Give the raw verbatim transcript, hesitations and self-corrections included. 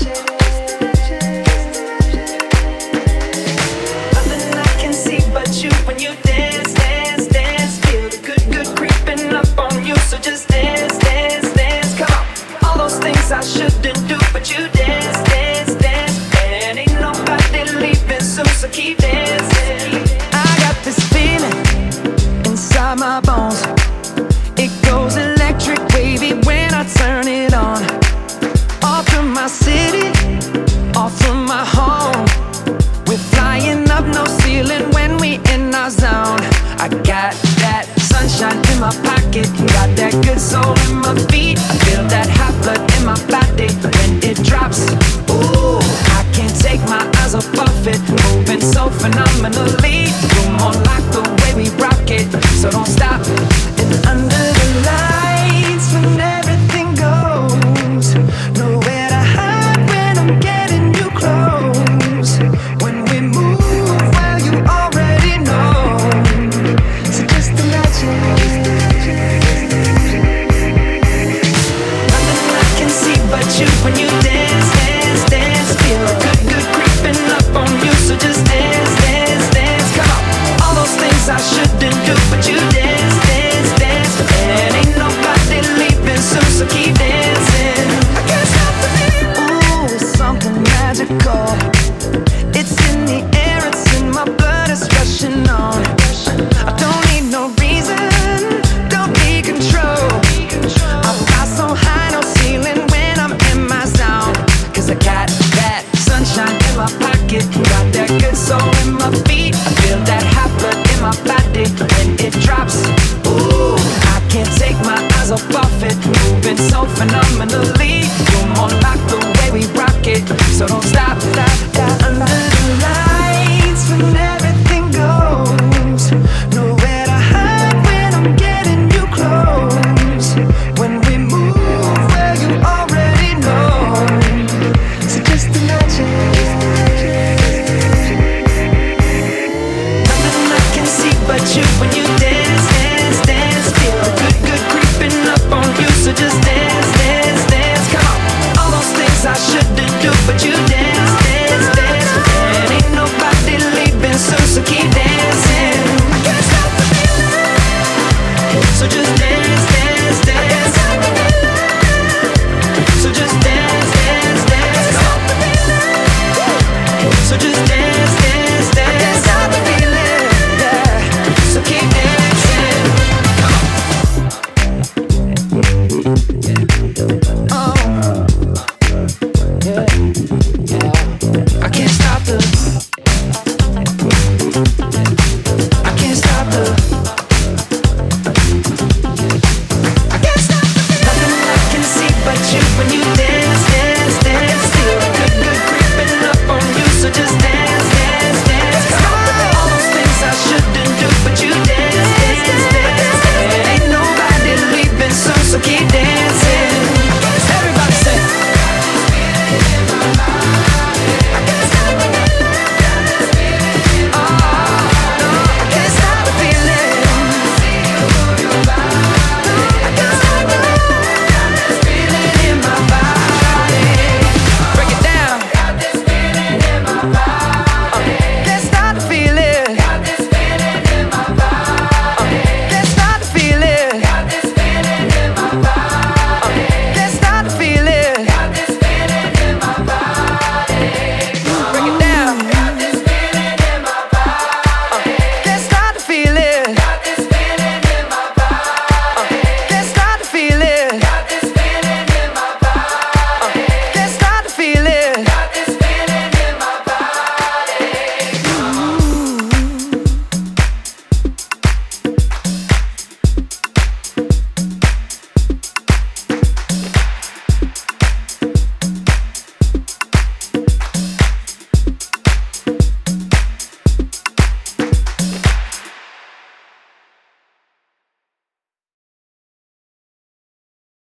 Nothing I can see but you when you dance, dance, dance. Feel the good, good creeping up on you. So just dance, dance, dance. Come on. All those things I shouldn't do, but you dance, dance, dance. And ain't nobody leaving soon, so keep dancing. I got this feeling inside my bones. It goes electric wavy when I turn it on. Off from my city, off from my home. We're flying up, no ceiling when we in our zone. I got that sunshine in my pocket, got that good soul in my feet. I feel that hot blood in my body.